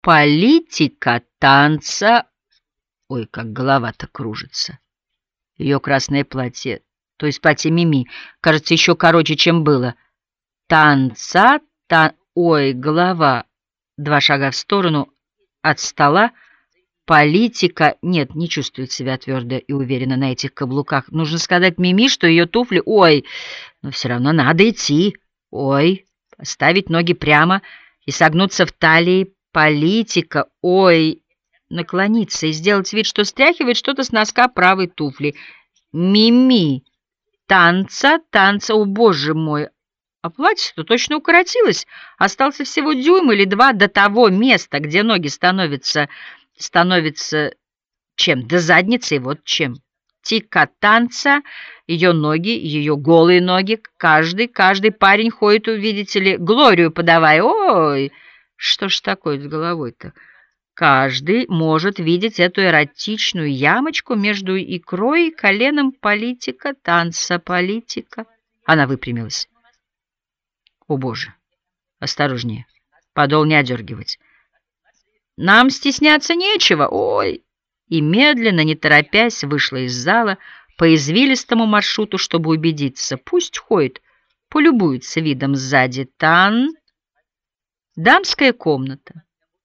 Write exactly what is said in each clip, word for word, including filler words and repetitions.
Политика танца... Ой, как голова-то кружится. Ее красное платье, то есть платье Мими, кажется, еще короче, чем было. Танца, та... Ой, голова. Два шага в сторону от стола. Политика... Нет, не чувствует себя твердо и уверенно на этих каблуках. Нужно сказать Мими, что ее туфли... Ой, но все равно надо идти. Ой, поставить ноги прямо и согнуться в талии. Политика... Ой... Наклониться и сделать вид, что стряхивает что-то с носка правой туфли. Мими. Танца, танца, о боже мой. А платье-то точно укоротилось. Остался всего дюйм или два до того места, где ноги становятся... становятся чем? До задницы, вот чем. Тика танца, ее ноги, ее голые ноги. Каждый, каждый парень ходит, увидите ли, Глорию подавай. Ой, что ж такое с головой-то? Каждый может видеть эту эротичную ямочку между икрой и коленом. Политика, танца, политика. Она выпрямилась. О, боже, осторожнее, подол не одергивать. Нам стесняться нечего, ой. И медленно, не торопясь, вышла из зала по извилистому маршруту, чтобы убедиться. Пусть ходит, полюбуется видом сзади. Тан... Дамская комната.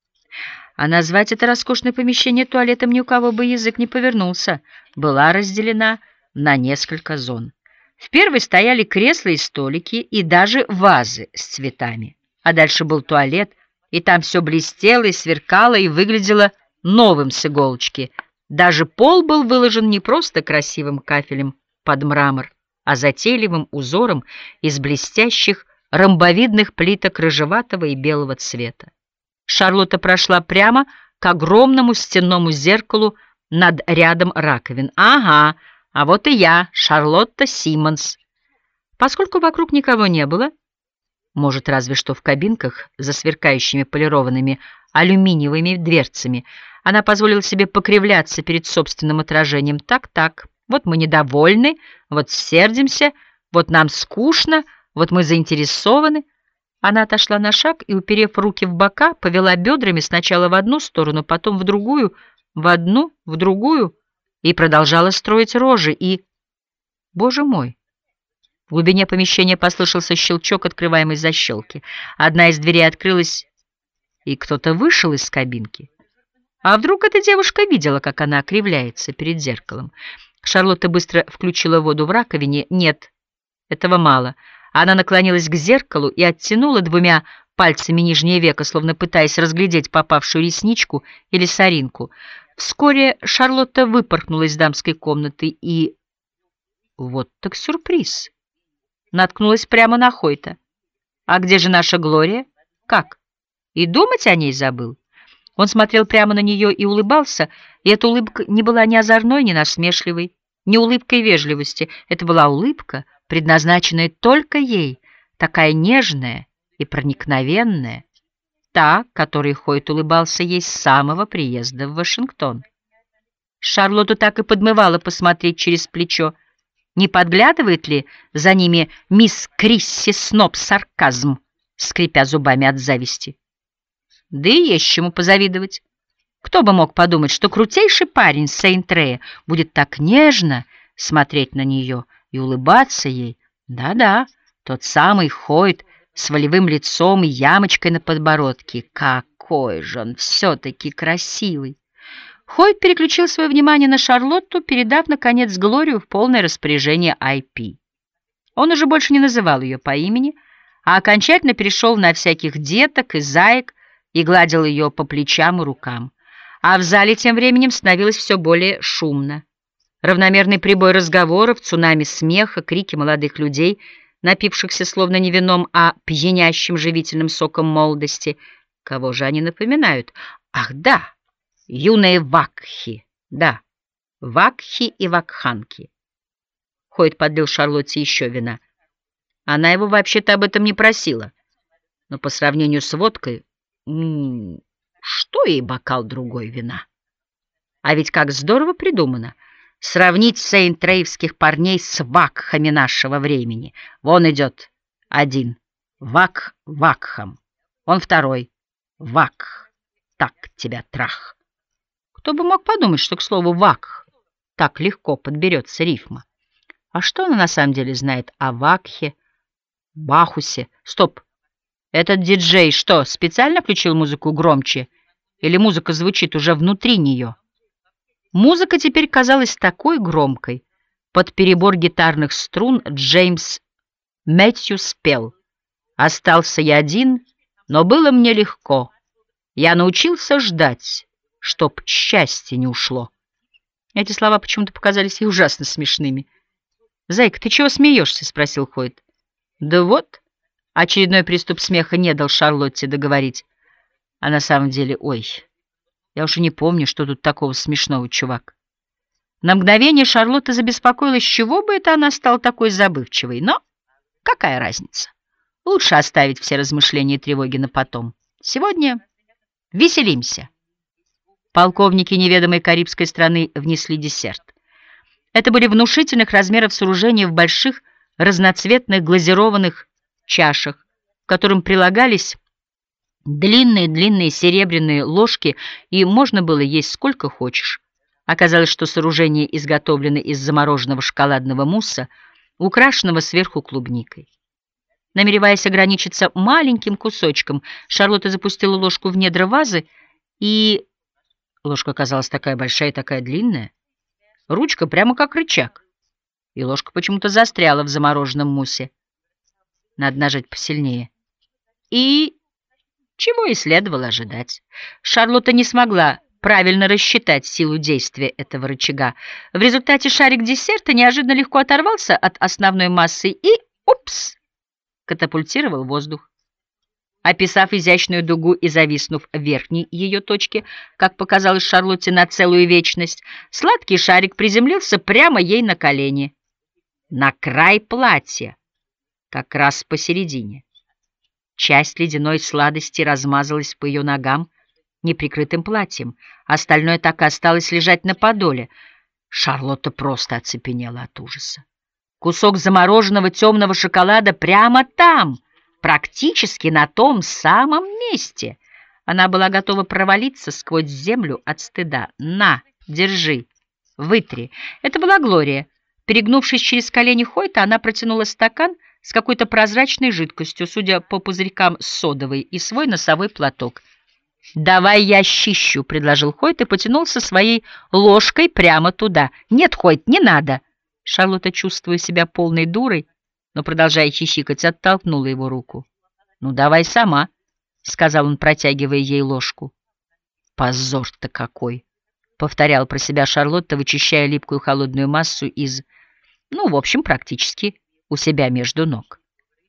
А назвать это роскошное помещение туалетом ни у кого бы язык не повернулся. Была разделена на несколько зон. В первой стояли кресла и столики, и даже вазы с цветами. А дальше был туалет, и там все блестело и сверкало, и выглядело новым с иголочки. Даже пол был выложен не просто красивым кафелем под мрамор, а затейливым узором из блестящих ромбовидных плиток рыжеватого и белого цвета. Шарлотта прошла прямо к огромному стенному зеркалу над рядом раковин. «Ага, а вот и я, Шарлотта Симмонс». Поскольку вокруг никого не было, может, разве что в кабинках за сверкающими полированными алюминиевыми дверцами, она позволила себе покривляться перед собственным отражением. Так-так, вот мы недовольны, вот сердимся, вот нам скучно, вот мы заинтересованы. Она отошла на шаг и, уперев руки в бока, повела бедрами сначала в одну сторону, потом в другую, в одну, в другую, и продолжала строить рожи. И, боже мой, в глубине помещения послышался щелчок открываемой защелки. Одна из дверей открылась, и кто-то вышел из кабинки. А вдруг эта девушка видела, как она кривляется перед зеркалом? Шарлотта быстро включила воду в раковине. Нет, этого мало. Она наклонилась к зеркалу и оттянула двумя пальцами нижнее веко, словно пытаясь разглядеть попавшую ресничку или соринку. Вскоре Шарлотта выпорхнула из дамской комнаты и... Вот так сюрприз! Наткнулась прямо на Хойта. «А где же наша Глория? Как? И думать о ней забыл?» Он смотрел прямо на нее и улыбался, и эта улыбка не была ни озорной, ни насмешливой, ни улыбкой вежливости. Это была улыбка, предназначенная только ей, такая нежная и проникновенная, та, которой Хойт улыбался ей с самого приезда в Вашингтон. Шарлотту так и подмывало посмотреть через плечо, не подглядывает ли за ними мисс Крисси Сноб-сарказм, скрипя зубами от зависти. Да и есть чему позавидовать. Кто бы мог подумать, что крутейший парень Сейнт-Рея будет так нежно смотреть на нее и улыбаться ей. Да-да, тот самый Хойт с волевым лицом и ямочкой на подбородке. Какой же он все-таки красивый! Хойт переключил свое внимание на Шарлотту, передав, наконец, Глорию в полное распоряжение Ай Пи. Он уже больше не называл ее по имени, а окончательно перешел на всяких деток и заек и гладил ее по плечам и рукам. А в зале тем временем становилось все более шумно. Равномерный прибой разговоров, цунами смеха, крики молодых людей, напившихся словно не вином, а пьянящим живительным соком молодости. Кого же они напоминают? Ах, да! Юные вакхи, да, вакхи и вакханки. Хойт подлил Шарлотте еще вина. Она его вообще-то об этом не просила. Но по сравнению с водкой, м -м, что ей бокал другой вина? А ведь как здорово придумано. Сравнить сейнт-рейвских парней с вакхами нашего времени. Вон идет один, вак вакхом. Он второй, вак так. тебя трах». Кто бы мог подумать, что к слову «вакх» так легко подберется рифма. А что она на самом деле знает о вакхе, Бахусе? Стоп! Этот диджей что, специально включил музыку громче? Или музыка звучит уже внутри нее? Музыка теперь казалась такой громкой. Под перебор гитарных струн Джеймс Мэтью спел: «Остался я один, но было мне легко. Я научился ждать, чтоб счастье не ушло». Эти слова почему-то показались ей ужасно смешными. «Зайка, ты чего смеешься?» — спросил Хойт. «Да вот». Очередной приступ смеха не дал Шарлотте договорить. А на самом деле, ой, я уже не помню, что тут такого смешного, чувак. На мгновение Шарлотта забеспокоилась, с чего бы это она стала такой забывчивой. Но какая разница? Лучше оставить все размышления и тревоги на потом. Сегодня веселимся. Полковники неведомой карибской страны внесли десерт. Это были внушительных размеров сооружения в больших разноцветных глазированных чашах, к которым прилагались длинные-длинные серебряные ложки, и можно было есть сколько хочешь. Оказалось, что сооружение изготовлено из замороженного шоколадного мусса, украшенного сверху клубникой. Намереваясь ограничиться маленьким кусочком, Шарлотта запустила ложку в недра вазы, и ложка оказалась такая большая и такая длинная. Ручка прямо как рычаг, и ложка почему-то застряла в замороженном муссе. Надо нажать посильнее. И чего и следовало ожидать. Шарлотта не смогла правильно рассчитать силу действия этого рычага. В результате шарик десерта неожиданно легко оторвался от основной массы и, упс, катапультировал в воздух. Описав изящную дугу и зависнув в верхней ее точке, как показалось Шарлотте, на целую вечность, сладкий шарик приземлился прямо ей на колени, на край платья, как раз посередине. Часть ледяной сладости размазалась по ее ногам неприкрытым платьем, остальное так и осталось лежать на подоле. Шарлотта просто оцепенела от ужаса. Кусок замороженного темного шоколада прямо там, практически на том самом месте. Она была готова провалиться сквозь землю от стыда. «На, держи, вытри». Это была Глория. Перегнувшись через колени Хойта, она протянула стакан с какой-то прозрачной жидкостью, судя по пузырькам содовой, и свой носовой платок. «Давай я щищу», — предложил Хойт и потянулся своей ложкой прямо туда. «Нет, Хойт, не надо». Шарлотта, чувствуя себя полной дурой, но, продолжая хихикать, оттолкнула его руку. «Ну, давай сама», — сказал он, протягивая ей ложку. «Позор-то какой!» — повторял про себя Шарлотта, вычищая липкую холодную массу из, ну, в общем, практически у себя между ног.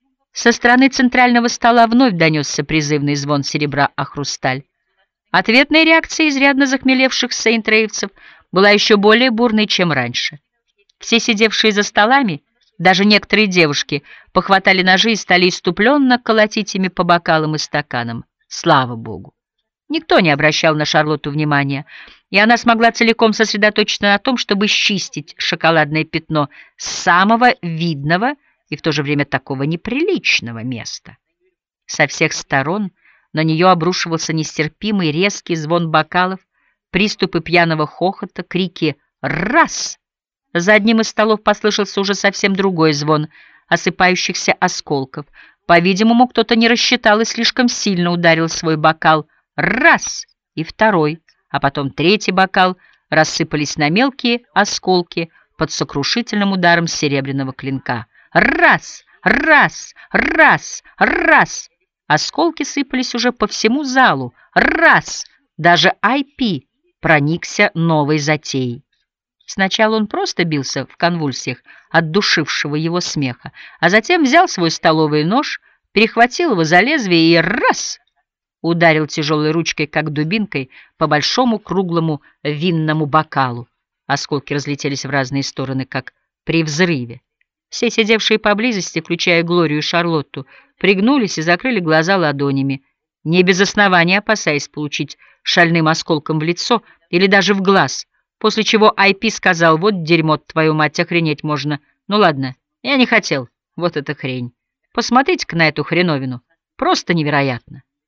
Со стороны центрального стола вновь донесся призывный звон серебра о хрусталь. Ответная реакция изрядно захмелевших сейнтрейвцев была еще более бурной, чем раньше. Все сидевшие за столами, даже некоторые девушки, похватали ножи и стали иступленно колотить ими по бокалам и стаканам. Слава Богу! Никто не обращал на Шарлотту внимания, и она смогла целиком сосредоточиться на том, чтобы счистить шоколадное пятно с самого видного и в то же время такого неприличного места. Со всех сторон на нее обрушивался нестерпимый резкий звон бокалов, приступы пьяного хохота, крики «Раз!». За одним из столов послышался уже совсем другой звон осыпающихся осколков. По-видимому, кто-то не рассчитал и слишком сильно ударил свой бокал. Раз! И второй, а потом третий бокал рассыпались на мелкие осколки под сокрушительным ударом серебряного клинка. Раз! Раз! Раз! Раз! Осколки сыпались уже по всему залу. Раз! Даже Ай Пи проникся новой затеей. Сначала он просто бился в конвульсиях от душившего его смеха, а затем взял свой столовый нож, перехватил его за лезвие и раз! Ударил тяжелой ручкой, как дубинкой, по большому круглому винному бокалу. Осколки разлетелись в разные стороны, как при взрыве. Все сидевшие поблизости, включая Глорию и Шарлотту, пригнулись и закрыли глаза ладонями, не без основания опасаясь получить шальным осколком в лицо или даже в глаз, после чего Ай Пи сказал: «Вот дерьмо, твою мать, охренеть можно. Ну ладно, я не хотел. Вот эта хрень. Посмотрите-ка на эту хреновину. Просто невероятно».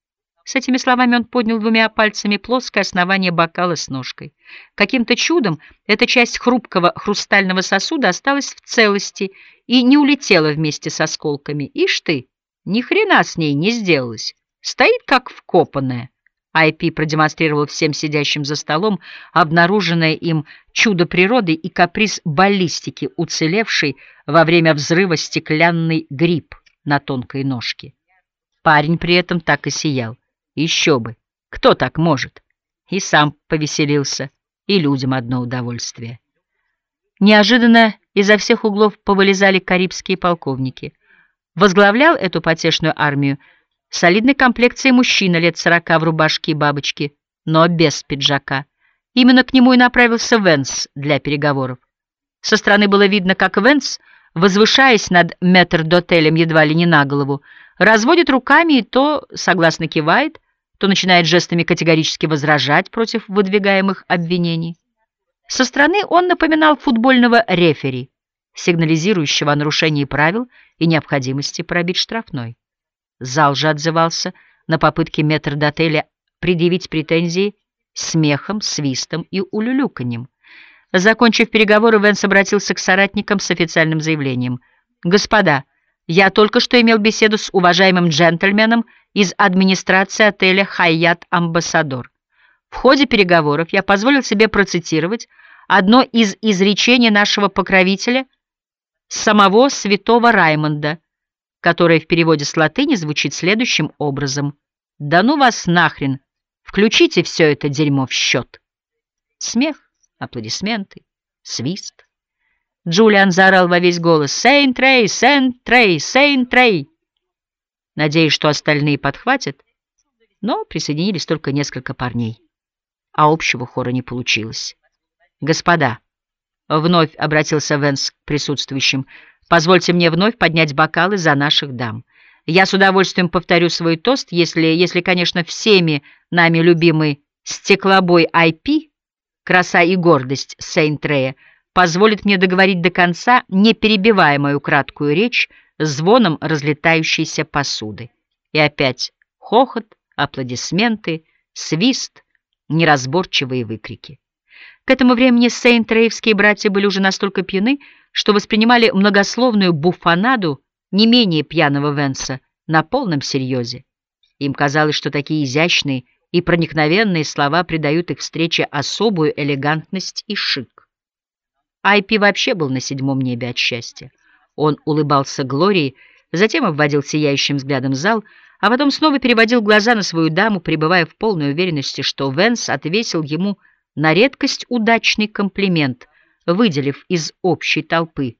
С этими словами он поднял двумя пальцами плоское основание бокала с ножкой. Каким-то чудом эта часть хрупкого хрустального сосуда осталась в целости и не улетела вместе с осколками. Ишь ты, ни хрена с ней не сделалось. Стоит как вкопанная. Ай Пи продемонстрировал всем сидящим за столом обнаруженное им чудо природы и каприз баллистики, уцелевший во время взрыва стеклянный гриб на тонкой ножке. Парень при этом так и сиял. Еще бы! Кто так может? И сам повеселился, и людям одно удовольствие. Неожиданно изо всех углов повылезали карибские полковники. Возглавлял эту потешную армию солидной комплекции мужчина лет сорока в рубашке и бабочке, но без пиджака. Именно к нему и направился Венс для переговоров. Со стороны было видно, как Венс, возвышаясь над метрдотелем едва ли не на голову, разводит руками и то согласно кивает, то начинает жестами категорически возражать против выдвигаемых обвинений. Со стороны он напоминал футбольного рефери, сигнализирующего о нарушении правил и необходимости пробить штрафной. Зал же отзывался на попытки метрдотеля предъявить претензии смехом, свистом и улюлюканьем. Закончив переговоры, Венс обратился к соратникам с официальным заявлением. «Господа, я только что имел беседу с уважаемым джентльменом из администрации отеля «Хайят Амбассадор». В ходе переговоров я позволил себе процитировать одно из изречений нашего покровителя, самого святого Раймонда, которое в переводе с латыни звучит следующим образом: «Да ну вас нахрен! Включите все это дерьмо в счет!» Смех, аплодисменты, свист. Джулиан заорал во весь голос: «Сейнт-Трей! Сейнт-Трей! Сейнт-Трей!» Надеюсь, что остальные подхватят, но присоединились только несколько парней, а общего хора не получилось. «Господа», — вновь обратился Венс к присутствующим, — «позвольте мне вновь поднять бокалы за наших дам. Я с удовольствием повторю свой тост, если, если, конечно, всеми нами любимый стеклобой Ай Пи, краса и гордость Сейнт-Трея, позволит мне договорить до конца, не перебивая мою краткую речь звоном разлетающейся посуды». И опять хохот, аплодисменты, свист, неразборчивые выкрики. К этому времени сейнт-треевские братья были уже настолько пьяны, что воспринимали многословную буфонаду не менее пьяного Венса на полном серьезе. Им казалось, что такие изящные и проникновенные слова придают их встрече особую элегантность и шик. Ай Пи вообще был на седьмом небе от счастья. Он улыбался Глории, затем обводил сияющим взглядом зал, а потом снова переводил глаза на свою даму, пребывая в полной уверенности, что Венс отвесил ему на редкость удачный комплимент, выделив из общей толпы.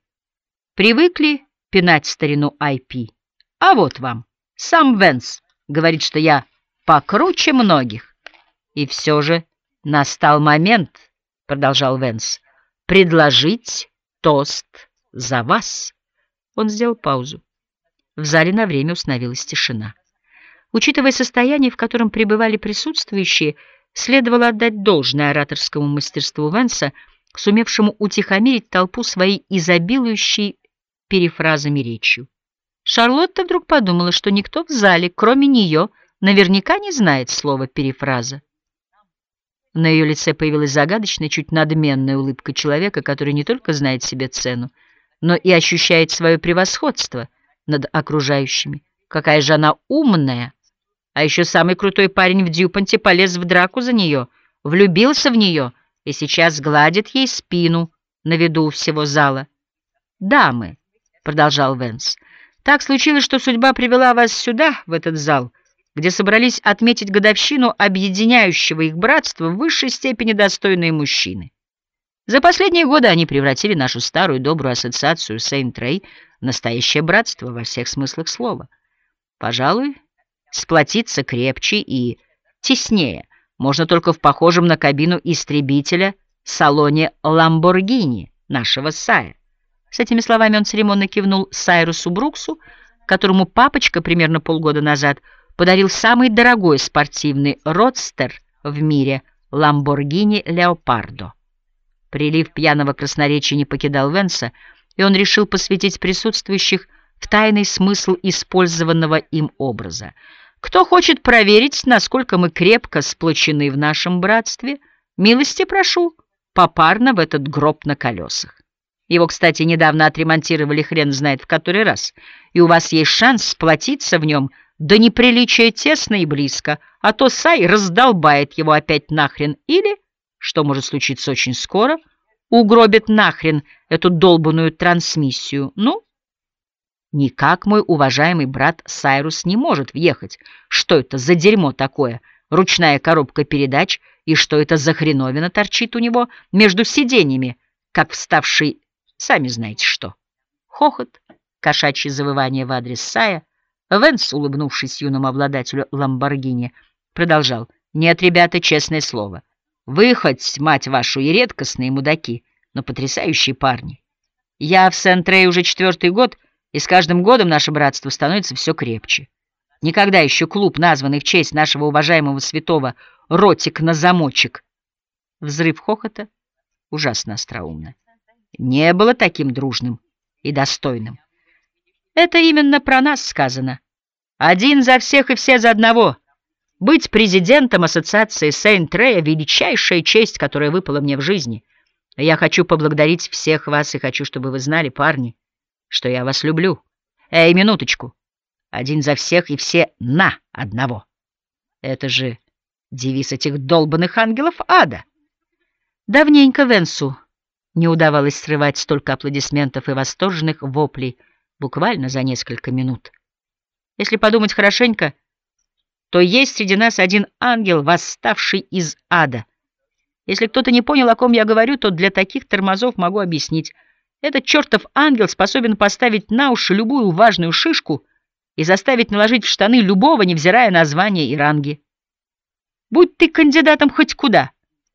Привыкли пинать старину Ай Пи. А вот вам, сам Венс говорит, что я покруче многих. И все же настал момент, продолжал Венс, предложить тост за вас. Он сделал паузу. В зале на время установилась тишина. Учитывая состояние, в котором пребывали присутствующие, следовало отдать должное ораторскому мастерству Венса, сумевшему утихомирить толпу своей изобилующей перефразами речью. Шарлотта вдруг подумала, что никто в зале, кроме нее, наверняка не знает слова «перефраза». На ее лице появилась загадочная, чуть надменная улыбка человека, который не только знает себе цену, но и ощущает свое превосходство над окружающими. Какая же она умная! А еще самый крутой парень в Дьюпонте полез в драку за нее, влюбился в нее и сейчас гладит ей спину на виду у всего зала. «Дамы», — продолжал Венс, — «так случилось, что судьба привела вас сюда, в этот зал, где собрались отметить годовщину объединяющего их братства в высшей степени достойные мужчины. За последние годы они превратили нашу старую добрую ассоциацию Сейнт-Трей в настоящее братство во всех смыслах слова. Пожалуй, сплотиться крепче и теснее можно только в похожем на кабину истребителя салоне Ламборгини нашего Сая». С этими словами он церемонно кивнул Сайрусу Бруксу, которому папочка примерно полгода назад подарил самый дорогой спортивный родстер в мире — Ламборгини Леопардо. Прилив пьяного красноречия не покидал Венса, и он решил посвятить присутствующих в тайный смысл использованного им образа. Кто хочет проверить, насколько мы крепко сплочены в нашем братстве, милости прошу, попарно в этот гроб на колесах. Его, кстати, недавно отремонтировали хрен знает в который раз, и у вас есть шанс сплотиться в нем до неприличия тесно и близко, а то Сай раздолбает его опять нахрен или, что может случиться очень скоро, угробит нахрен эту долбанную трансмиссию. Ну, никак мой уважаемый брат Сайрус не может въехать. Что это за дерьмо такое? Ручная коробка передач, и что это за хреновина торчит у него между сиденьями, как вставший, сами знаете что. Хохот, кошачье завывание в адрес Сая. Венс, улыбнувшись юному обладателю Ламборгини, продолжал. «Нет, ребята, честное слово. Вы хоть, мать вашу, и редкостные мудаки, но потрясающие парни. Я в Сент-Трей уже четвертый год, и с каждым годом наше братство становится все крепче. Никогда еще клуб, названный в честь нашего уважаемого святого Ротик на замочек». Взрыв хохота ужасно остроумно. «Не было таким дружным и достойным. Это именно про нас сказано. Один за всех и все за одного. Быть президентом ассоциации Сейнт-Трея — величайшая честь, которая выпала мне в жизни. Я хочу поблагодарить всех вас и хочу, чтобы вы знали, парни, что я вас люблю. Эй, минуточку. Один за всех и все на одного. Это же девиз этих долбанных ангелов ада». Давненько Венсу не удавалось срывать столько аплодисментов и восторженных воплей буквально за несколько минут. Если подумать хорошенько, то есть среди нас один ангел, восставший из ада. Если кто-то не понял, о ком я говорю, то для таких тормозов могу объяснить. Этот чертов ангел способен поставить на уши любую важную шишку и заставить наложить в штаны любого, невзирая на звание и ранги. Будь ты кандидатом хоть куда,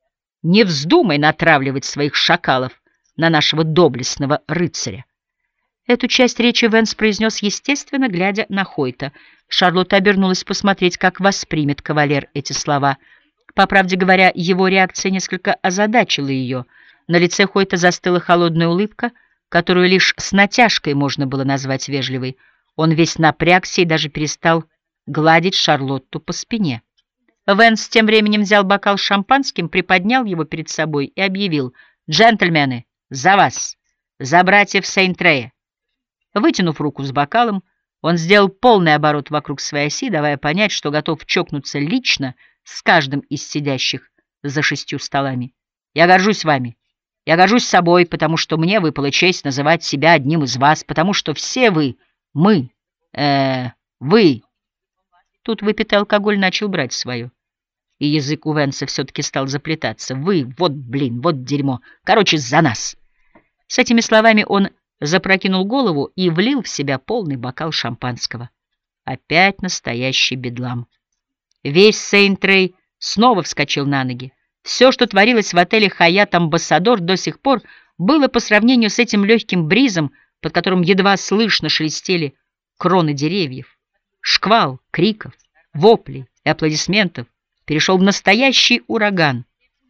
не вздумай натравливать своих шакалов на нашего доблестного рыцаря. Эту часть речи Венс произнес, естественно, глядя на Хойта. Шарлотта обернулась посмотреть, как воспримет кавалер эти слова. По правде говоря, его реакция несколько озадачила ее. На лице Хойта застыла холодная улыбка, которую лишь с натяжкой можно было назвать вежливой. Он весь напрягся и даже перестал гладить Шарлотту по спине. Венс тем временем взял бокал с шампанским, приподнял его перед собой и объявил: «Джентльмены, за вас! За братьев Сейнт-Трея!» Вытянув руку с бокалом, он сделал полный оборот вокруг своей оси, давая понять, что готов чокнуться лично с каждым из сидящих за шестью столами. «Я горжусь вами. Я горжусь собой, потому что мне выпала честь называть себя одним из вас, потому что все вы, мы, э, вы...» Тут выпитый алкоголь начал брать свое, и язык у Венса все-таки стал заплетаться. «Вы, вот блин, вот дерьмо. Короче, за нас!» С этими словами он запрокинул голову и влил в себя полный бокал шампанского. Опять настоящий бедлам. Весь Сейнт-Трей снова вскочил на ноги. Все, что творилось в отеле «Хаят Амбассадор» до сих пор, было по сравнению с этим легким бризом, под которым едва слышно шелестели кроны деревьев. Шквал криков, воплей и аплодисментов перешел в настоящий ураган,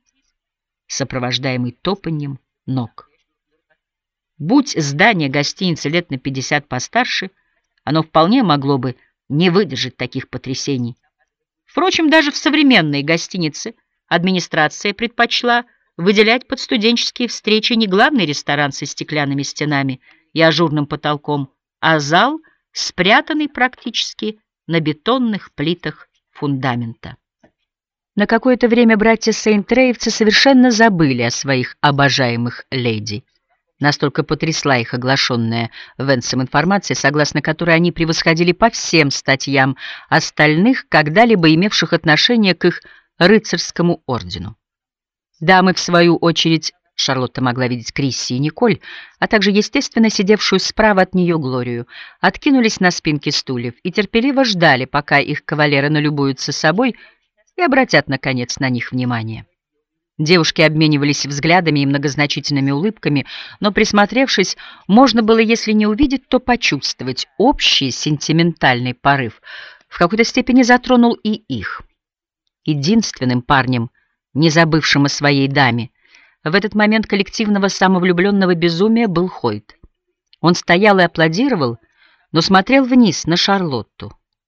сопровождаемый топаньем ног. Будь здание гостиницы лет на пятьдесят постарше, оно вполне могло бы не выдержать таких потрясений. Впрочем, даже в современной гостинице администрация предпочла выделять под студенческие встречи не главный ресторан со стеклянными стенами и ажурным потолком, а зал, спрятанный практически на бетонных плитах фундамента. На какое-то время братья Сейнт-Треевцы совершенно забыли о своих обожаемых леди. Настолько потрясла их оглашенная Венсом информация, согласно которой они превосходили по всем статьям остальных, когда-либо имевших отношение к их рыцарскому ордену. Дамы, в свою очередь, Шарлотта могла видеть Крисси и Николь, а также, естественно, сидевшую справа от нее Глорию, откинулись на спинки стульев и терпеливо ждали, пока их кавалеры налюбуются собой и обратят, наконец, на них внимание. Девушки обменивались взглядами и многозначительными улыбками, но, присмотревшись, можно было, если не увидеть, то почувствовать общий сентиментальный порыв. В какой-то степени затронул и их. Единственным парнем, не забывшим о своей даме, в этот момент коллективного самовлюбленного безумия был Хойт. Он стоял и аплодировал, но смотрел вниз на Шарлотту.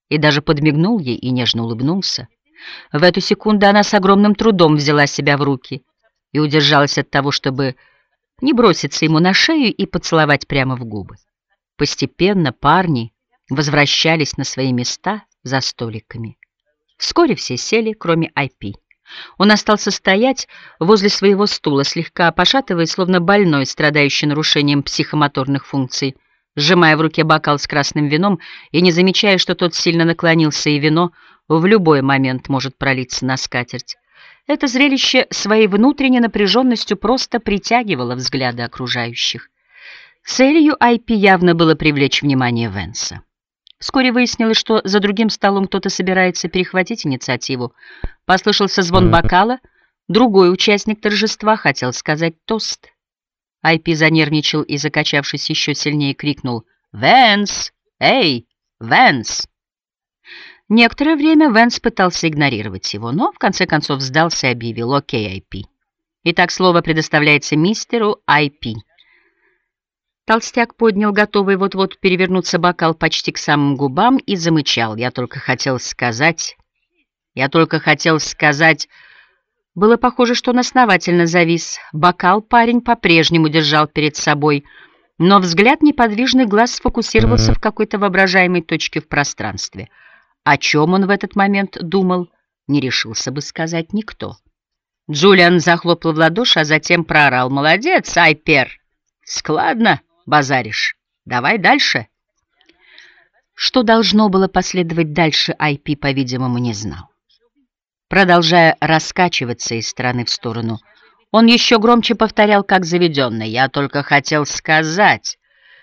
и даже подмигнул ей и нежно улыбнулся. В эту секунду она с огромным трудом взяла себя в руки и удержалась от того, чтобы не броситься ему на шею и поцеловать прямо в губы. Постепенно парни возвращались на свои места за столиками. Вскоре все сели, кроме Ай Пи. Он остался стоять возле своего стула, слегка пошатываясь, словно больной, страдающий нарушением психомоторных функций, сжимая в руке бокал с красным вином и не замечая, что тот сильно наклонился, и вино в любой момент может пролиться на скатерть. Это зрелище своей внутренней напряженностью просто притягивало взгляды окружающих. Целью Ай Пи явно было привлечь внимание Венса. Вскоре выяснилось, что за другим столом кто-то собирается перехватить инициативу. Послышался звон бокала, другой участник торжества хотел сказать тост. Ай Пи занервничал и, закачавшись еще сильнее, крикнул: «Венс! Эй, Венс!» Некоторое время Венс пытался игнорировать его, но в конце концов сдался и объявил: «Окей, Ай Пи. Итак, слово предоставляется мистеру Ай Пи». Толстяк поднял готовый вот-вот перевернуться бокал почти к самым губам и замычал: «Я только хотел сказать... Я только хотел сказать...» Было похоже, что он основательно завис. Бокал парень по-прежнему держал перед собой, но взгляд неподвижный глаз сфокусировался в какой-то воображаемой точке в пространстве. О чем он в этот момент думал, не решился бы сказать никто. Джулиан захлопал в ладоши, а затем проорал: «Молодец, Айпер! Складно базаришь. Давай дальше». Что должно было последовать дальше, Ай Пи, по-видимому, не знал. Продолжая раскачиваться из стороны в сторону, он еще громче повторял, как заведенный: «Я только хотел сказать...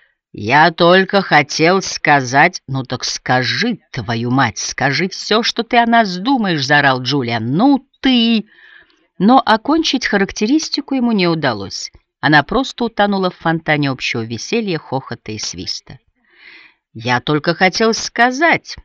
Я только хотел сказать...» «Ну так скажи, твою мать, скажи все, что ты о нас думаешь», — заорал Джулиан. «Ну ты...» Но окончить характеристику ему не удалось. Она просто утонула в фонтане общего веселья, хохота и свиста. «Я только хотел сказать,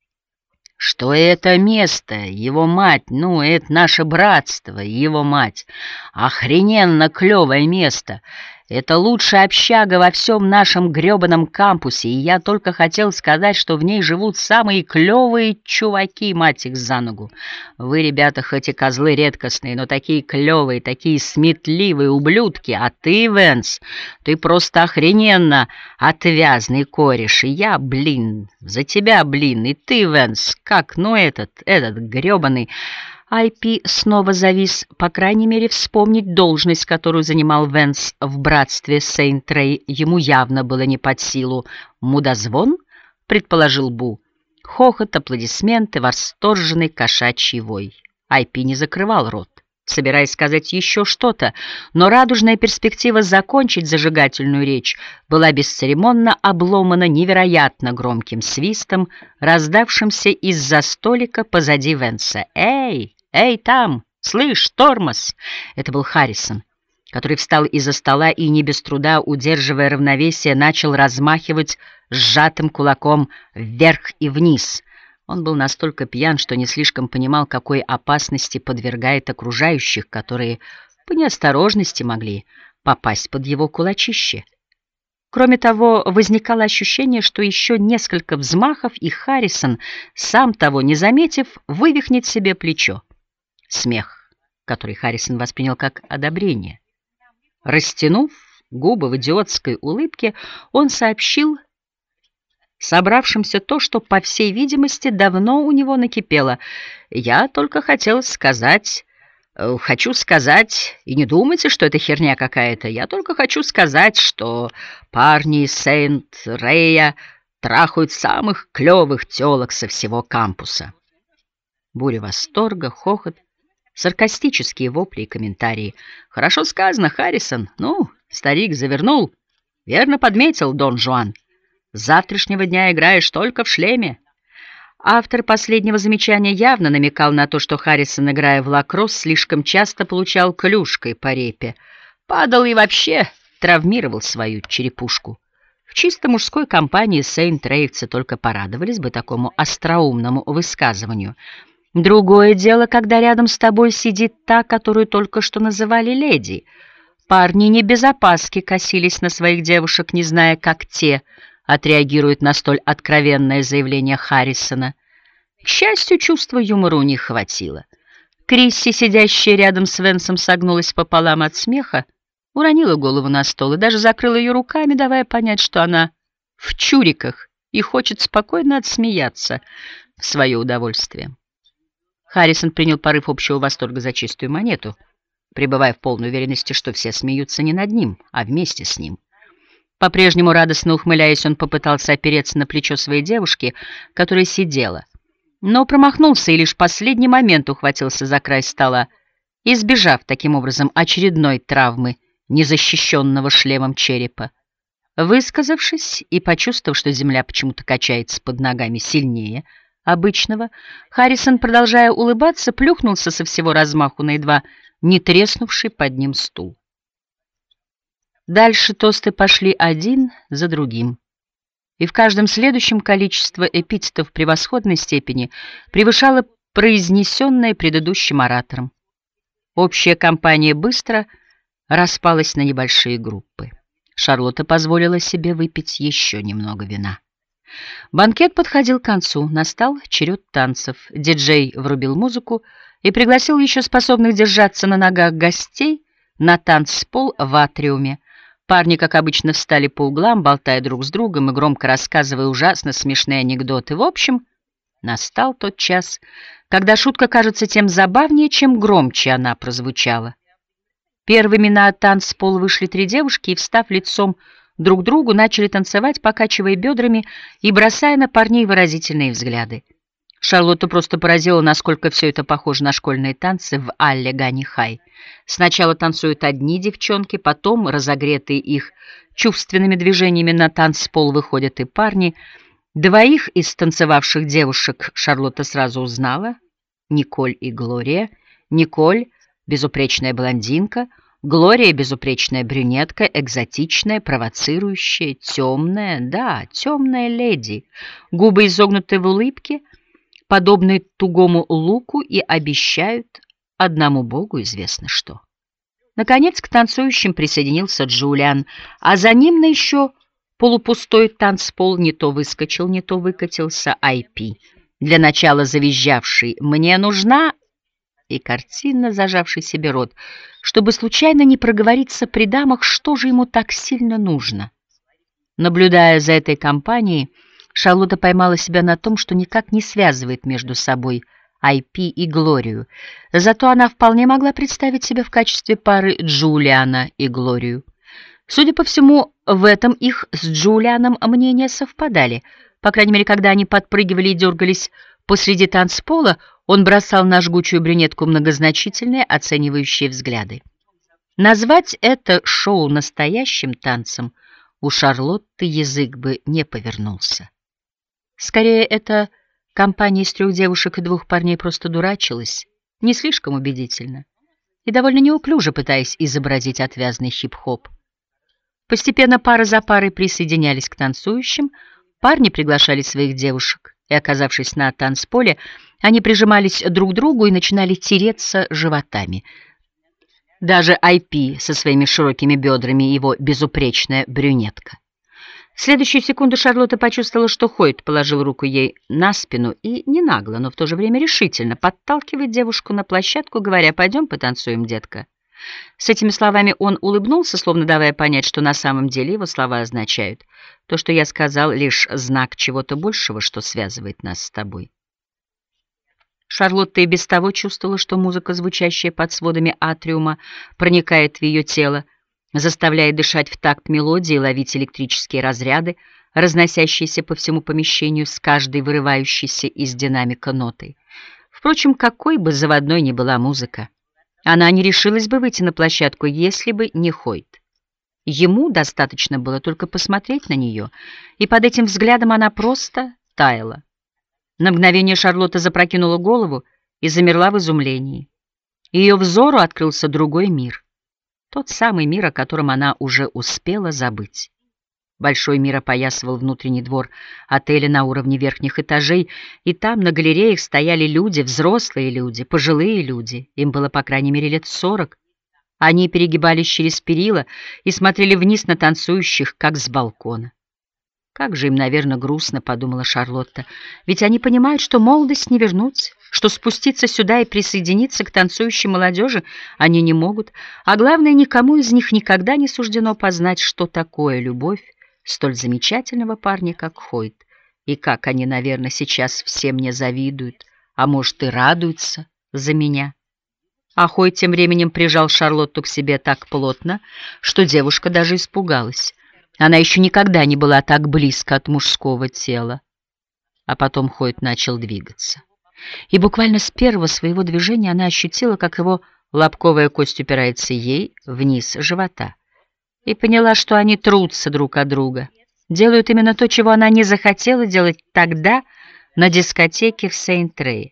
что это место, его мать, ну, это наше братство, его мать, охрененно клевое место. Это лучшая общага во всем нашем гребаном кампусе, и я только хотел сказать, что в ней живут самые клевые чуваки, мать их за ногу. Вы, ребята, хоть и козлы редкостные, но такие клевые, такие сметливые ублюдки, а ты, Венс, ты просто охрененно отвязный кореш, и я, блин, за тебя, блин, и ты, Венс, как, ну, этот, этот гребаный...» Ай Пи снова завис, по крайней мере, вспомнить должность, которую занимал Венс в братстве Сейнт-Рэй, ему явно было не под силу. «Мудозвон?» — предположил Бу. Хохот, аплодисменты, восторженный кошачий вой. Ай Пи не закрывал рот, собираясь сказать еще что-то, но радужная перспектива закончить зажигательную речь была бесцеремонно обломана невероятно громким свистом, раздавшимся из-за столика позади Венса. «Эй! Эй, там! Слышь, тормоз!» Это был Харрисон, который встал из-за стола и, не без труда удерживая равновесие, начал размахивать сжатым кулаком вверх и вниз. Он был настолько пьян, что не слишком понимал, какой опасности подвергает окружающих, которые по неосторожности могли попасть под его кулачище. Кроме того, возникало ощущение, что еще несколько взмахов, и Харрисон, сам того не заметив, вывихнет себе плечо. Смех, который Харрисон воспринял как одобрение. Растянув губы в идиотской улыбке, он сообщил собравшимся то, что, по всей видимости, давно у него накипело. «Я только хотел сказать... Хочу сказать... И не думайте, что это херня какая-то. Я только хочу сказать, что парни из Сейнт-Рэя трахают самых клевых телок со всего кампуса». Буря восторга, хохот, саркастические вопли и комментарии. «Хорошо сказано, Харрисон. Ну, старик завернул. Верно подметил, Дон Жуан. С завтрашнего дня играешь только в шлеме». Автор последнего замечания явно намекал на то, что Харрисон, играя в лакросс, слишком часто получал клюшкой по репе. Падал и вообще травмировал свою черепушку. В чисто мужской компании сейнт-рейвцы только порадовались бы такому остроумному высказыванию. Другое дело, когда рядом с тобой сидит та, которую только что называли леди. Парни не без опаски косились на своих девушек, не зная, как те отреагирует на столь откровенное заявление Харрисона. К счастью, чувства юмора у них хватило. Крисси, сидящая рядом с Венсом, согнулась пополам от смеха, уронила голову на стол и даже закрыла ее руками, давая понять, что она в чуриках и хочет спокойно отсмеяться в свое удовольствие. Харрисон принял порыв общего восторга за чистую монету, пребывая в полной уверенности, что все смеются не над ним, а вместе с ним. По-прежнему радостно ухмыляясь, он попытался опереться на плечо своей девушки, которая сидела, но промахнулся и лишь в последний момент ухватился за край стола, избежав таким образом очередной травмы незащищенного шлемом черепа. Высказавшись и почувствовав, что земля почему-то качается под ногами сильнее обычного, Харрисон, продолжая улыбаться, плюхнулся со всего размаху на едва не треснувший под ним стул. Дальше тосты пошли один за другим, и в каждом следующем количество эпитетов превосходной степени превышало произнесенное предыдущим оратором. Общая компания быстро распалась на небольшие группы. Шарлотта позволила себе выпить еще немного вина. Банкет подходил к концу, настал черед танцев. Диджей врубил музыку и пригласил еще способных держаться на ногах гостей на танцпол в атриуме. Парни, как обычно, встали по углам, болтая друг с другом и громко рассказывая ужасно смешные анекдоты. В общем, настал тот час, когда шутка кажется тем забавнее, чем громче она прозвучала. Первыми на танцпол вышли три девушки и, встав лицом друг к другу, начали танцевать, покачивая бедрами и бросая на парней выразительные взгляды. Шарлотту просто поразило, насколько все это похоже на школьные танцы в Аллегани-Хай. Сначала танцуют одни девчонки, потом, разогретые их чувственными движениями, на танцпол выходят и парни. Двоих из танцевавших девушек Шарлотта сразу узнала — Николь и Глория. Николь — безупречная блондинка, Глория — безупречная брюнетка, экзотичная, провоцирующая, темная, да, темная леди, губы изогнуты в улыбке, подобные тугому луку, и обещают одному богу известно что. Наконец к танцующим присоединился Джулиан, а за ним на еще полупустой танцпол не то выскочил, не то выкатился Ай Пи, для начала завизжавший «Мне нужна» и картинно зажавший себе рот, чтобы случайно не проговориться при дамах, что же ему так сильно нужно. Наблюдая за этой компанией, Шарлотта поймала себя на том, что никак не связывает между собой Ай Пи и Глорию, зато она вполне могла представить себя в качестве пары Джулиана и Глорию. Судя по всему, в этом их с Джулианом мнения совпадали. По крайней мере, когда они подпрыгивали и дергались посреди танцпола, он бросал на жгучую брюнетку многозначительные оценивающие взгляды. Назвать это шоу настоящим танцем у Шарлотты язык бы не повернулся. Скорее, эта компания из трех девушек и двух парней просто дурачилась, не слишком убедительно и довольно неуклюже пытаясь изобразить отвязный хип-хоп. Постепенно пара за парой присоединялись к танцующим, парни приглашали своих девушек, и, оказавшись на танцполе, они прижимались друг к другу и начинали тереться животами. Даже Ай Пи со своими широкими бедрами и его безупречная брюнетка. В следующую секунду Шарлотта почувствовала, что Хойт положил руку ей на спину и не нагло, но в то же время решительно подталкивает девушку на площадку, говоря: «Пойдем потанцуем, детка». С этими словами он улыбнулся, словно давая понять, что на самом деле его слова означают: «То, что я сказал, лишь знак чего-то большего, что связывает нас с тобой». Шарлотта и без того чувствовала, что музыка, звучащая под сводами атриума, проникает в ее тело, заставляя дышать в такт мелодии и ловить электрические разряды, разносящиеся по всему помещению с каждой вырывающейся из динамика нотой. Впрочем, какой бы заводной ни была музыка, она не решилась бы выйти на площадку, если бы не Хойт. Ему достаточно было только посмотреть на нее, и под этим взглядом она просто таяла. На мгновение Шарлотта запрокинула голову и замерла в изумлении. Ее взору открылся другой мир. Тот самый мир, о котором она уже успела забыть. Большой мир опоясывал внутренний двор отеля на уровне верхних этажей, и там на галереях стояли люди, взрослые люди, пожилые люди, им было по крайней мере лет сорок. Они перегибались через перила и смотрели вниз на танцующих, как с балкона. Как же им, наверное, грустно, подумала Шарлотта. Ведь они понимают, что молодость не вернуть, что спуститься сюда и присоединиться к танцующей молодежи они не могут, а главное, никому из них никогда не суждено познать, что такое любовь столь замечательного парня, как Хойт. И как они, наверное, сейчас все мне завидуют, а может и радуются за меня. А Хойт тем временем прижал Шарлотту к себе так плотно, что девушка даже испугалась. Она еще никогда не была так близко от мужского тела. А потом Хойт начал двигаться. И буквально с первого своего движения она ощутила, как его лобковая кость упирается ей вниз живота. И поняла, что они трутся друг от друга. Делают именно то, чего она не захотела делать тогда на дискотеке в Сейнт-Рее.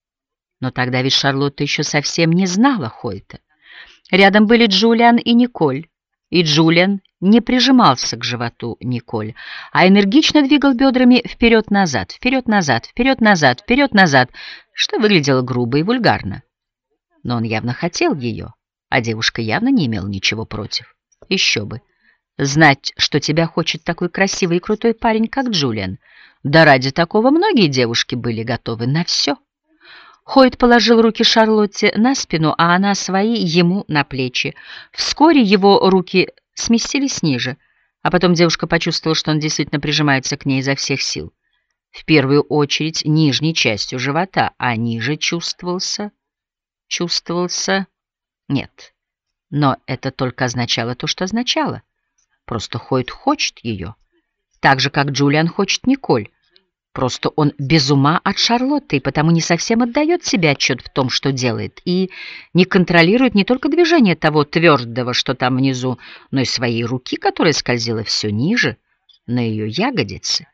Но тогда ведь Шарлотта еще совсем не знала Хойта. Рядом были Джулиан и Николь. И Джулиан не прижимался к животу Николь, а энергично двигал бедрами вперед-назад, вперед-назад, вперед-назад, вперед-назад, что выглядело грубо и вульгарно. Но он явно хотел ее, а девушка явно не имела ничего против. Еще бы. Знать, что тебя хочет такой красивый и крутой парень, как Джулиан. Да ради такого многие девушки были готовы на все. Хойт положил руки Шарлотте на спину, а она свои ему на плечи. Вскоре его руки сместились ниже, а потом девушка почувствовала, что он действительно прижимается к ней изо всех сил. В первую очередь нижней частью живота, а ниже чувствовался... Чувствовался... Нет, но это только означало то, что означало. Просто Хойт хочет ее, так же, как Джулиан хочет Николь. Просто он без ума от Шарлотты и потому не совсем отдает себе отчет в том, что делает, и не контролирует не только движение того твердого, что там внизу, но и своей руки, которая скользила все ниже, на ее ягодицы.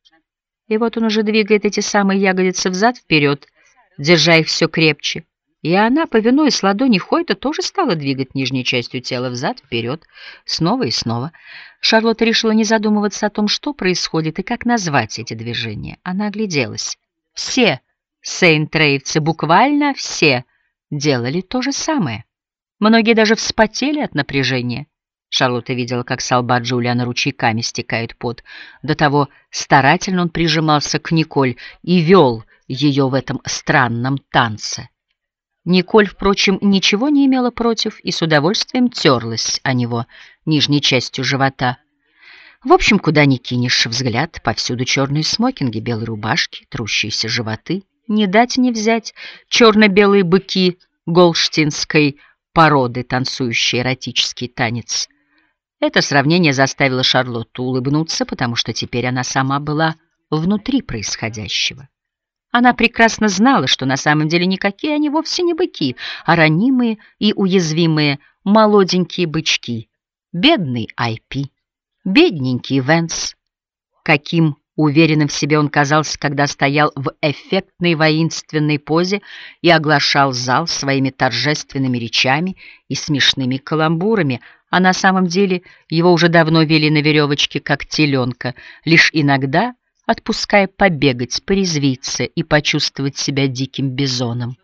И вот он уже двигает эти самые ягодицы взад-вперед, держа их все крепче. И она, повинуясь ладони Хойта, тоже стала двигать нижней частью тела взад-вперед, снова и снова. Шарлотта решила не задумываться о том, что происходит и как назвать эти движения. Она огляделась. Все сейнт-рейвцы, буквально все, делали то же самое. Многие даже вспотели от напряжения. Шарлотта видела, как с лба Джулиана ручейками стекает пот. До того старательно он прижимался к Николь и вел ее в этом странном танце. Николь, впрочем, ничего не имела против и с удовольствием терлась о него нижней частью живота. В общем, куда ни кинешь взгляд, повсюду черные смокинги, белые рубашки, трущиеся животы, не дать не взять черно-белые быки голштинской породы, танцующие эротический танец. Это сравнение заставило Шарлотту улыбнуться, потому что теперь она сама была внутри происходящего. Она прекрасно знала, что на самом деле никакие они вовсе не быки, а ранимые и уязвимые молоденькие бычки. Бедный Ай Пи, бедненький Вэнс. Каким уверенным в себе он казался, когда стоял в эффектной воинственной позе и оглашал зал своими торжественными речами и смешными каламбурами, а на самом деле его уже давно вели на веревочке, как теленка, лишь иногда отпуская побегать, порезвиться и почувствовать себя диким бизоном.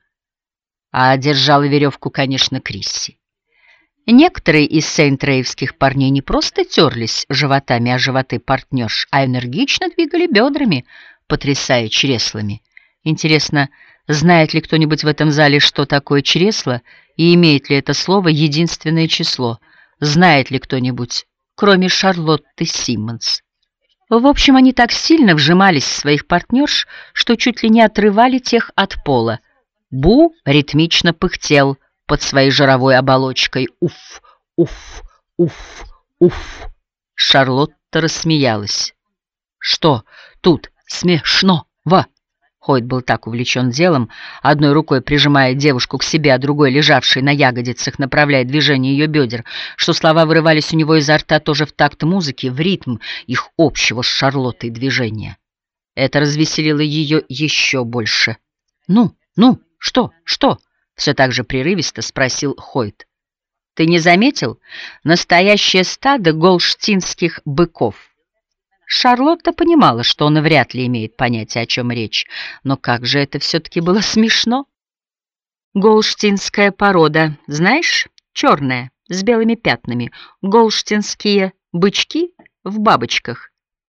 А держала веревку, конечно, Крисси. Некоторые из сейнт-рейвских парней не просто терлись животами о животы партнерш, а энергично двигали бедрами, потрясая чреслами. Интересно, знает ли кто-нибудь в этом зале, что такое чресло, и имеет ли это слово единственное число? Знает ли кто-нибудь, кроме Шарлотты Симмонс? В общем, они так сильно вжимались в своих партнерш, что чуть ли не отрывали тех от пола. Бу ритмично пыхтел под своей жировой оболочкой. Уф, уф, уф, уф. Шарлотта рассмеялась. Что тут смешного? Хойт был так увлечен делом, одной рукой прижимая девушку к себе, а другой, лежавшей на ягодицах, направляя движение ее бедер, что слова вырывались у него изо рта тоже в такт музыки, в ритм их общего с Шарлоттой движения. Это развеселило ее еще больше. «Ну, ну, что, что?» — все так же прерывисто спросил Хойт. «Ты не заметил? Настоящее стадо голштинских быков». Шарлотта понимала, что он вряд ли имеет понятие, о чем речь, но как же это все-таки было смешно. Голштинская порода, знаешь, черная, с белыми пятнами, голштинские бычки в бабочках.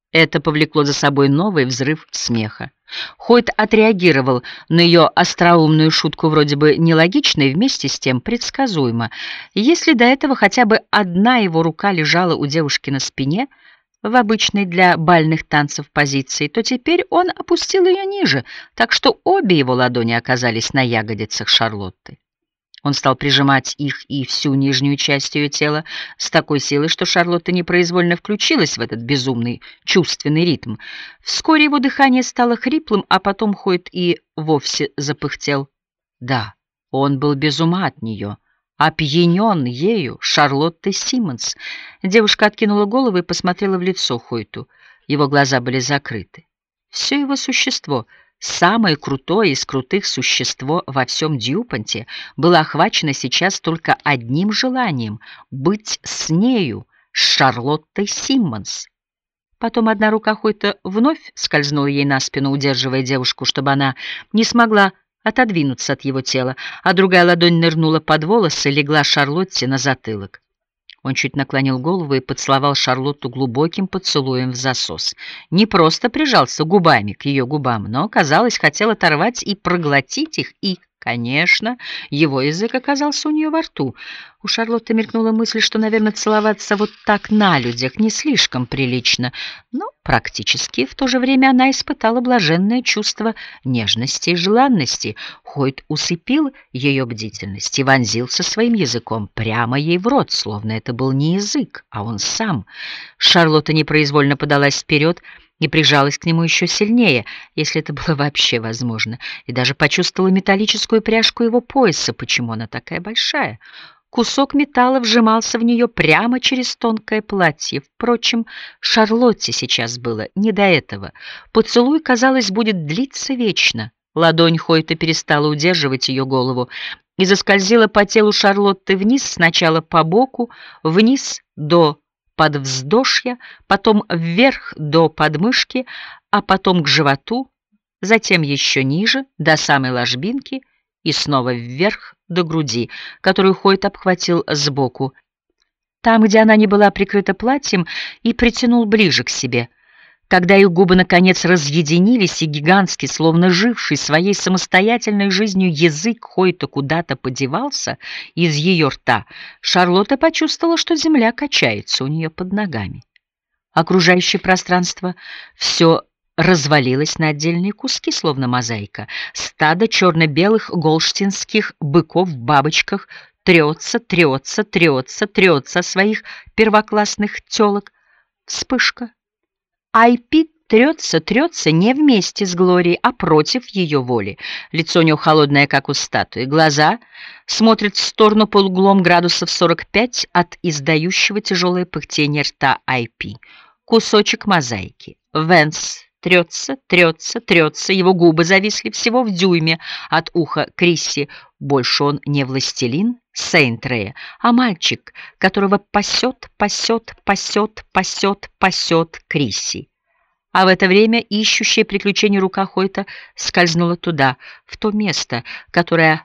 Это повлекло за собой новый взрыв смеха. Хойт отреагировал на ее остроумную шутку вроде бы нелогично и вместе с тем предсказуемо. Если до этого хотя бы одна его рука лежала у девушки на спине, в обычной для бальных танцев позиции, то теперь он опустил ее ниже, так что обе его ладони оказались на ягодицах Шарлотты. Он стал прижимать их и всю нижнюю часть ее тела с такой силой, что Шарлотта непроизвольно включилась в этот безумный чувственный ритм. Вскоре его дыхание стало хриплым, а потом Хойт и вовсе запыхтел. Да, он был без ума от нее, опьянен ею, Шарлоттой Симмонс. Девушка откинула голову и посмотрела в лицо Хойту. Его глаза были закрыты. Все его существо, самое крутое из крутых существо во всем Дьюпонте, было охвачено сейчас только одним желанием — быть с нею, с Шарлоттой Симмонс. Потом одна рука Хойта вновь скользнула ей на спину, удерживая девушку, чтобы она не смогла отодвинуться от его тела, а другая ладонь нырнула под волосы и легла Шарлотте на затылок. Он чуть наклонил голову и поцеловал Шарлотту глубоким поцелуем в засос. Не просто прижался губами к ее губам, но, казалось, хотел оторвать и проглотить их, и, конечно, его язык оказался у нее во рту. У Шарлотты мелькнула мысль, что, наверное, целоваться вот так на людях не слишком прилично, но практически в то же время она испытала блаженное чувство нежности и желанности. Хойт усыпил ее бдительность и вонзился своим языком прямо ей в рот, словно это был не язык, а он сам. Шарлотта непроизвольно подалась вперед и прижалась к нему еще сильнее, если это было вообще возможно, и даже почувствовала металлическую пряжку его пояса. Почему она такая большая? Кусок металла вжимался в нее прямо через тонкое платье. Впрочем, Шарлотте сейчас было не до этого. Поцелуй, казалось, будет длиться вечно. Ладонь Хойта перестала удерживать ее голову и заскользила по телу Шарлотты вниз, сначала по боку, вниз до подвздошья, потом вверх до подмышки, а потом к животу, затем еще ниже, до самой ложбинки, и снова вверх до груди, которую Хойт обхватил сбоку, там, где она не была прикрыта платьем, и притянул ближе к себе. Когда их губы наконец разъединились, и гигантский, словно живший своей самостоятельной жизнью язык Хойта куда-то подевался из ее рта, Шарлотта почувствовала, что земля качается у нее под ногами. Окружающее пространство все развалилось на отдельные куски, словно мозаика. Стадо черно-белых голштинских быков в бабочках трется, трется, трется, трется о своих первоклассных телок. Вспышка. Айпи трется, трется не вместе с Глорией, а против ее воли. Лицо у нее холодное, как у статуи. Глаза смотрят в сторону полуглом градусов сорок пять от издающего тяжелое пыхтение рта Айпи. Кусочек мозаики. Венс трется, трется, трется. Его губы зависли всего в дюйме от уха Крисси. Больше он не властелин Сейнт-Рея, а мальчик, которого пасет, пасет, пасет, пасет, пасет Крисси. А в это время ищущая приключений рука Хойта скользнула туда, в то место, которое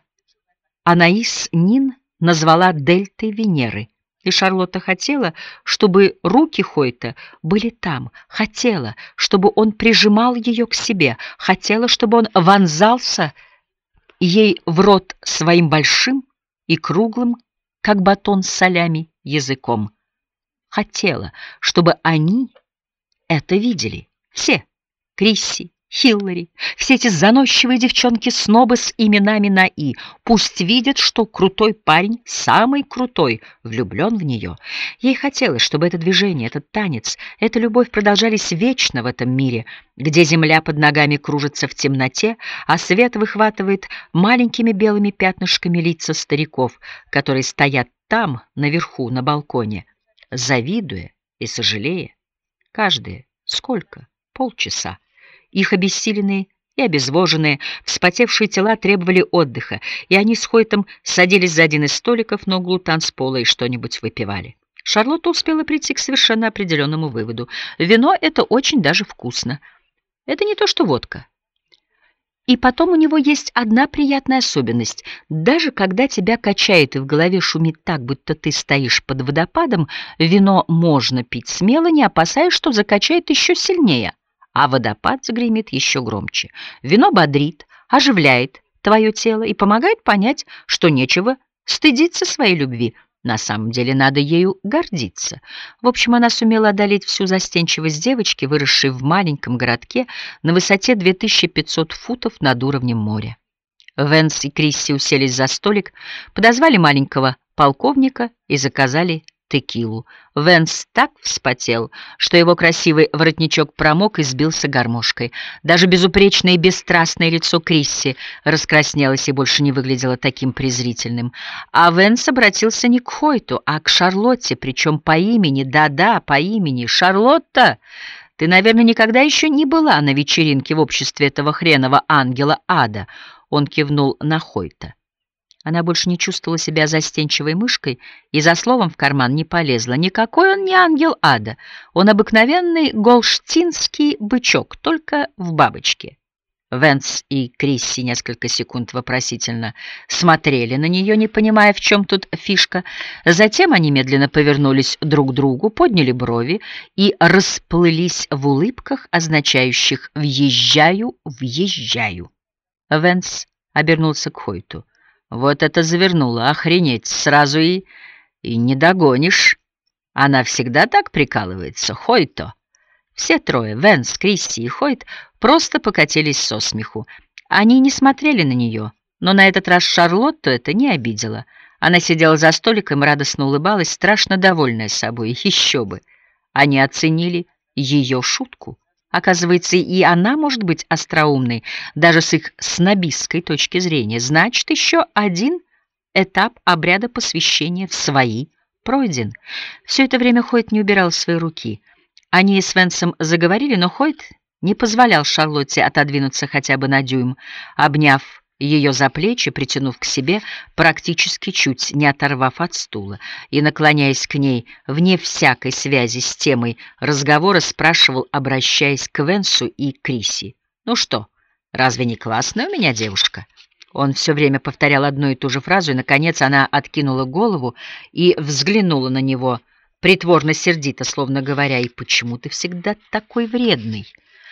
Анаис Нин назвала дельтой Венеры. И Шарлотта хотела, чтобы руки Хойта были там, хотела, чтобы он прижимал ее к себе, хотела, чтобы он вонзался ей в рот своим большим и круглым, как батон с солями, языком. Хотела, чтобы они это видели. Все. Крисси, Хиллари, все эти заносчивые девчонки-снобы с именами на «и». Пусть видят, что крутой парень, самый крутой, влюблен в нее. Ей хотелось, чтобы это движение, этот танец, эта любовь продолжались вечно в этом мире, где земля под ногами кружится в темноте, а свет выхватывает маленькими белыми пятнышками лица стариков, которые стоят там, наверху, на балконе, завидуя и сожалея. Каждые сколько? Полчаса. Их обессиленные и обезвоженные, вспотевшие тела требовали отдыха, и они с Хойтом садились за один из столиков на углу танцпола и что-нибудь выпивали. Шарлотта успела прийти к совершенно определенному выводу. Вино — это очень даже вкусно. Это не то, что водка. И потом у него есть одна приятная особенность. Даже когда тебя качает и в голове шумит так, будто ты стоишь под водопадом, вино можно пить смело, не опасаясь, что закачает еще сильнее, а водопад загремит еще громче. Вино бодрит, оживляет твое тело и помогает понять, что нечего стыдиться своей любви. На самом деле надо ею гордиться. В общем, она сумела одолеть всю застенчивость девочки, выросшей в маленьком городке на высоте две тысячи пятьсот футов над уровнем моря. Венс и Крисси уселись за столик, подозвали маленького полковника и заказали текилу. Венс так вспотел, что его красивый воротничок промок и сбился гармошкой. Даже безупречное и бесстрастное лицо Крисси раскраснелось и больше не выглядело таким презрительным. А Венс обратился не к Хойту, а к Шарлотте, причем по имени, да-да, по имени. «Шарлотта, ты, наверное, никогда еще не была на вечеринке в обществе этого хренового ангела ада». Он кивнул на Хойта. Она больше не чувствовала себя застенчивой мышкой и за словом в карман не полезла. Никакой он не ангел ада, он обыкновенный голштинский бычок, только в бабочке. Венс и Крисси несколько секунд вопросительно смотрели на нее, не понимая, в чем тут фишка. Затем они медленно повернулись друг к другу, подняли брови и расплылись в улыбках, означающих «въезжаю, въезжаю». Венс обернулся к Хойту. «Вот это завернула, охренеть, сразу и... и не догонишь. Она всегда так прикалывается, Хойто». Все трое, Венс, Крисси и Хойт, просто покатились со смеху. Они не смотрели на нее, но на этот раз Шарлотту это не обидело. Она сидела за столиком, радостно улыбалась, страшно довольная собой. Еще бы! Они оценили ее шутку. Оказывается, и она может быть остроумной, даже с их снобистской точки зрения. Значит, еще один этап обряда посвящения в свои пройден. Все это время Хойт не убирал свои руки. Они с Венсом заговорили, но Хойт не позволял Шарлотте отодвинуться хотя бы на дюйм, обняв ее за плечи, притянув к себе, практически чуть не оторвав от стула, и, наклоняясь к ней, вне всякой связи с темой разговора, спрашивал, обращаясь к Венсу и Крисси: «Ну что, разве не классная у меня девушка?» Он все время повторял одну и ту же фразу, и, наконец, она откинула голову и взглянула на него притворно-сердито, словно говоря: «И почему ты всегда такой вредный?»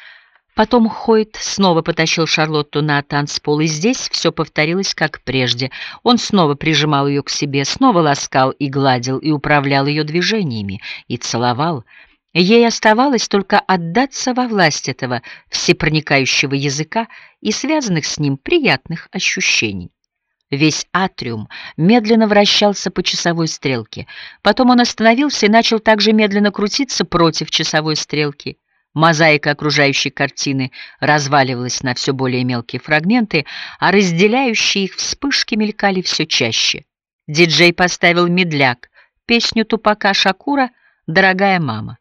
Потом Хойт снова потащил Шарлотту на танцпол, и здесь все повторилось как прежде. Он снова прижимал ее к себе, снова ласкал и гладил, и управлял ее движениями, и целовал. Ей оставалось только отдаться во власть этого всепроникающего языка и связанных с ним приятных ощущений. Весь атриум медленно вращался по часовой стрелке. Потом он остановился и начал также медленно крутиться против часовой стрелки. Мозаика окружающей картины разваливалась на все более мелкие фрагменты, а разделяющие их вспышки мелькали все чаще. Диджей поставил медляк, песню Тупака Шакура «Дорогая мама».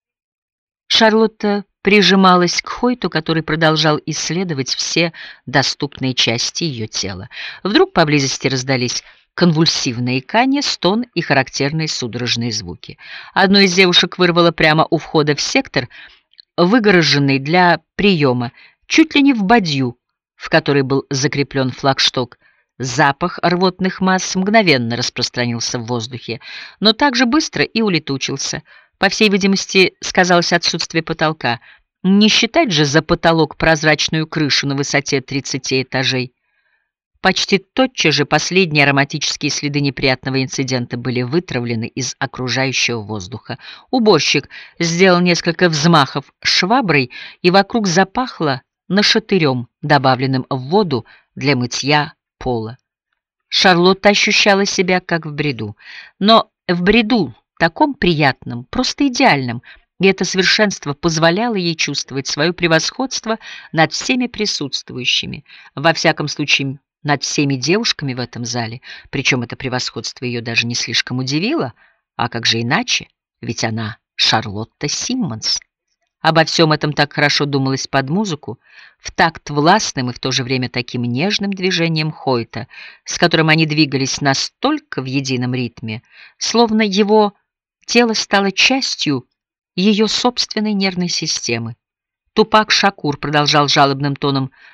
Шарлотта прижималась к Хойту, который продолжал исследовать все доступные части ее тела. Вдруг поблизости раздались конвульсивное иканье, стон и характерные судорожные звуки. Одну из девушек вырвало прямо у входа в сектор, выгороженный для приема, чуть ли не в бадью, в который был закреплен флагшток. Запах рвотных масс мгновенно распространился в воздухе, но также быстро и улетучился. По всей видимости, сказалось отсутствие потолка. Не считать же за потолок прозрачную крышу на высоте тридцати этажей. Почти тотчас же последние ароматические следы неприятного инцидента были вытравлены из окружающего воздуха. Уборщик сделал несколько взмахов шваброй, и вокруг запахло нашатырем, добавленным в воду для мытья пола. Шарлотта ощущала себя как в бреду, но в бреду таком приятном, просто идеальном, и это совершенство позволяло ей чувствовать свое превосходство над всеми присутствующими, во всяком случае над всеми девушками в этом зале, причем это превосходство ее даже не слишком удивило, а как же иначе, ведь она Шарлотта Симмонс. Обо всем этом так хорошо думалось под музыку, в такт властным и в то же время таким нежным движением Хойта, с которым они двигались настолько в едином ритме, словно его тело стало частью ее собственной нервной системы. Тупак Шакур продолжал жалобным тоном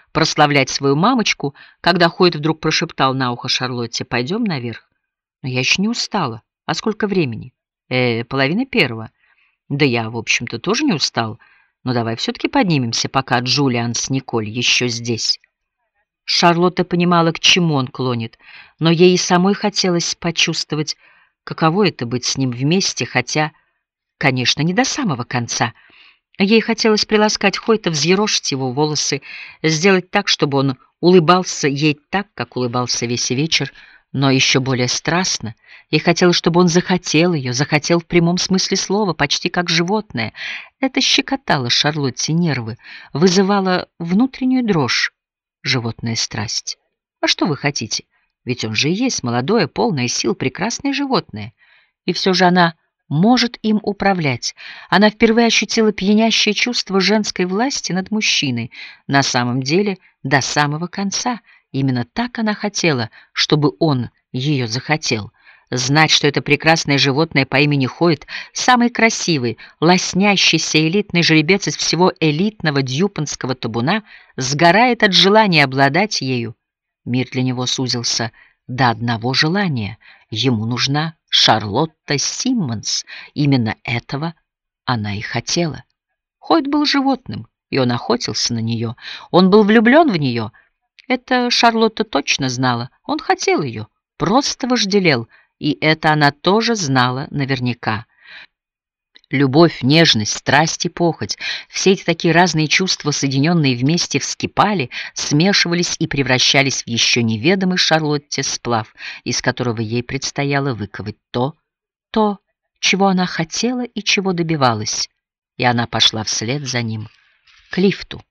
прославлять свою мамочку, когда Хойт вдруг прошептал на ухо Шарлотте: «Пойдем наверх». «Но я еще не устала. А сколько времени?» «Э, половина первого». «Да я, в общем-то, тоже не устал. Но давай все-таки поднимемся, пока Джулиан с Николь еще здесь». Шарлотта понимала, к чему он клонит, но ей и самой хотелось почувствовать, каково это быть с ним вместе, хотя, конечно, не до самого конца. Ей хотелось приласкать Хойта, взъерошить его волосы, сделать так, чтобы он улыбался ей так, как улыбался весь вечер, но еще более страстно. Ей хотелось, чтобы он захотел ее, захотел в прямом смысле слова, почти как животное. Это щекотало Шарлотте нервы, вызывало внутреннюю дрожь. Животная страсть. А что вы хотите? Ведь он же и есть молодое, полное сил, прекрасное животное. И все же она может им управлять. Она впервые ощутила пьянящее чувство женской власти над мужчиной. На самом деле, до самого конца. Именно так она хотела, чтобы он ее захотел. Знать, что это прекрасное животное по имени Хойт, самый красивый, лоснящийся элитный жеребец из всего элитного дьюпонского табуна, сгорает от желания обладать ею. Мир для него сузился до одного желания. Ему нужна Шарлотта Симмонс. Именно этого она и хотела. Хойт был животным, и он охотился на нее. Он был влюблен в нее. Это Шарлотта точно знала. Он хотел ее, просто вожделел. И это она тоже знала наверняка. Любовь, нежность, страсть и похоть — все эти такие разные чувства, соединенные вместе, вскипали, смешивались и превращались в еще неведомый Шарлотте сплав, из которого ей предстояло выковать то, то, чего она хотела и чего добивалась. И она пошла вслед за ним к лифту.